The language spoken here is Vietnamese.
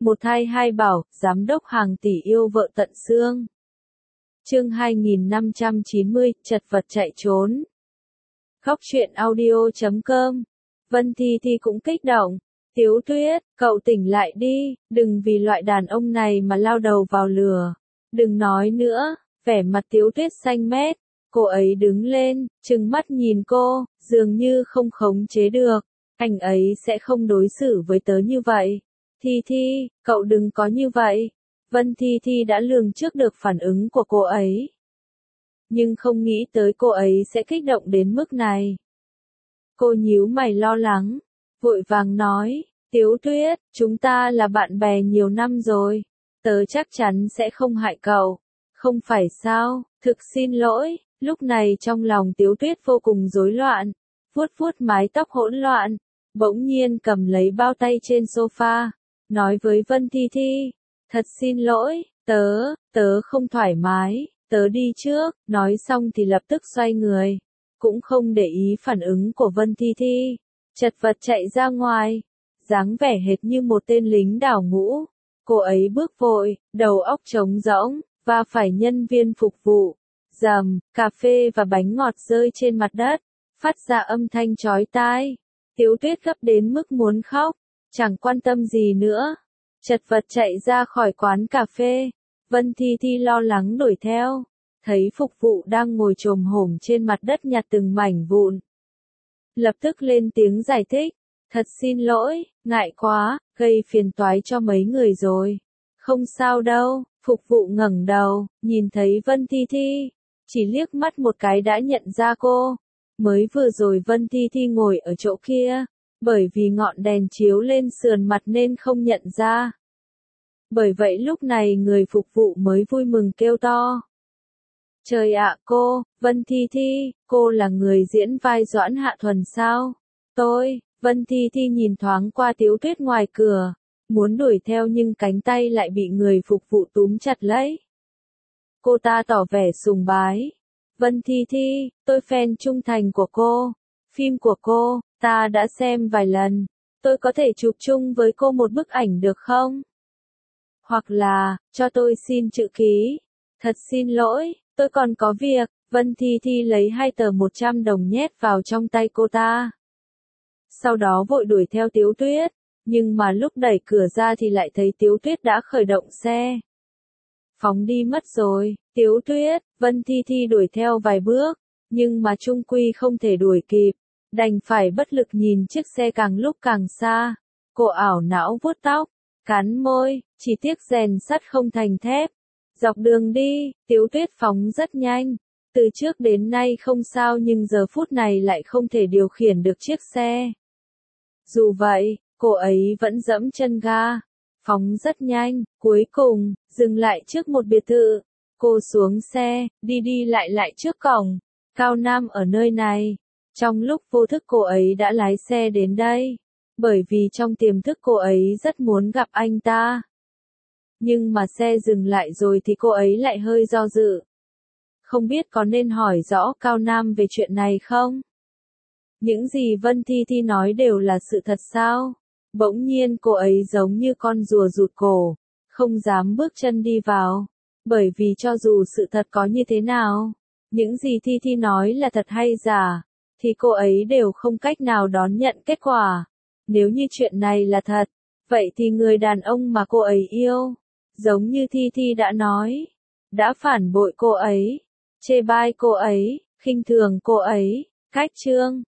Một thai hai bảo, giám đốc hàng tỷ yêu vợ tận xương. Chương 2590, chật vật chạy trốn. Khóc chuyện audio.com. Vân Thi Thi cũng kích động. Tiếu Tuyết, cậu tỉnh lại đi, đừng vì loại đàn ông này mà lao đầu vào lửa. Đừng nói nữa, vẻ mặt Tiếu Tuyết xanh mét. Cô ấy đứng lên, trừng mắt nhìn cô, dường như không khống chế được. Anh ấy sẽ không đối xử với tớ như vậy. Thi Thi, cậu đừng có như vậy. Vân Thi Thi đã lường trước được phản ứng của cô ấy. Nhưng không nghĩ tới cô ấy sẽ kích động đến mức này. Cô nhíu mày lo lắng, vội vàng nói, Tiếu Tuyết, chúng ta là bạn bè nhiều năm rồi. Tớ chắc chắn sẽ không hại cậu. Không phải sao, thực xin lỗi. Lúc này trong lòng Tiếu Tuyết vô cùng rối loạn, vuốt vuốt mái tóc hỗn loạn, bỗng nhiên cầm lấy bao tay trên sofa, nói với Vân Thi Thi, thật xin lỗi, tớ không thoải mái, tớ đi trước, nói xong thì lập tức xoay người, cũng không để ý phản ứng của Vân Thi Thi, chật vật chạy ra ngoài, dáng vẻ hệt như một tên lính đào ngũ, cô ấy bước vội, đầu óc trống rỗng, và phải nhân viên phục vụ. Rầm, cà phê và bánh ngọt rơi trên mặt đất, phát ra âm thanh chói tai. Tiếu Tuyết gấp đến mức muốn khóc, chẳng quan tâm gì nữa. Chật vật chạy ra khỏi quán cà phê. Vân Thi Thi lo lắng đuổi theo, thấy phục vụ đang ngồi chồm hổm trên mặt đất nhặt từng mảnh vụn. Lập tức lên tiếng giải thích, thật xin lỗi, ngại quá, gây phiền toái cho mấy người rồi. Không sao đâu, phục vụ ngẩng đầu, nhìn thấy Vân Thi Thi. Chỉ liếc mắt một cái đã nhận ra cô. Mới vừa rồi Vân Thi Thi ngồi ở chỗ kia, bởi vì ngọn đèn chiếu lên sườn mặt nên không nhận ra. Bởi vậy lúc này người phục vụ mới vui mừng kêu to. Trời ạ cô, Vân Thi Thi, cô là người diễn vai Doãn Hạ Thuần sao? Vân Thi Thi nhìn thoáng qua Tiếu Tuyết ngoài cửa, muốn đuổi theo nhưng cánh tay lại bị người phục vụ túm chặt lấy. Cô ta tỏ vẻ sùng bái. Vân Thi Thi, tôi fan trung thành của cô. Phim của cô, ta đã xem vài lần. Tôi có thể chụp chung với cô một bức ảnh được không? Hoặc là, cho tôi xin chữ ký. Thật xin lỗi, tôi còn có việc. Vân Thi Thi lấy 2 tờ 100 đồng nhét vào trong tay cô ta. Sau đó vội đuổi theo Tiếu Tuyết. Nhưng mà lúc đẩy cửa ra thì lại thấy Tiếu Tuyết đã khởi động xe. Phóng đi mất rồi, Tiếu Tuyết, Vân Thi Thi đuổi theo vài bước, nhưng mà chung quy không thể đuổi kịp, đành phải bất lực nhìn chiếc xe càng lúc càng xa. Cô ảo não vuốt tóc, cắn môi, chỉ tiếc rèn sắt không thành thép. Dọc đường đi, Tiếu Tuyết phóng rất nhanh, từ trước đến nay không sao nhưng giờ phút này lại không thể điều khiển được chiếc xe. Dù vậy, cô ấy vẫn giẫm chân ga. Phóng rất nhanh, cuối cùng, dừng lại trước một biệt thự. Cô xuống xe, đi lại trước cổng. Cao Nam ở nơi này. Trong lúc vô thức cô ấy đã lái xe đến đây. Bởi vì trong tiềm thức cô ấy rất muốn gặp anh ta. Nhưng mà xe dừng lại rồi thì cô ấy lại hơi do dự. Không biết có nên hỏi rõ Cao Nam về chuyện này không? Những gì Vân Thi Thi nói đều là sự thật sao? Bỗng nhiên cô ấy giống như con rùa rụt cổ, không dám bước chân đi vào, bởi vì cho dù sự thật có như thế nào, những gì Thi Thi nói là thật hay giả, thì cô ấy đều không cách nào đón nhận kết quả. Nếu như chuyện này là thật, vậy thì người đàn ông mà cô ấy yêu, giống như Thi Thi đã nói, đã phản bội cô ấy, chê bai cô ấy, khinh thường cô ấy, cách chương.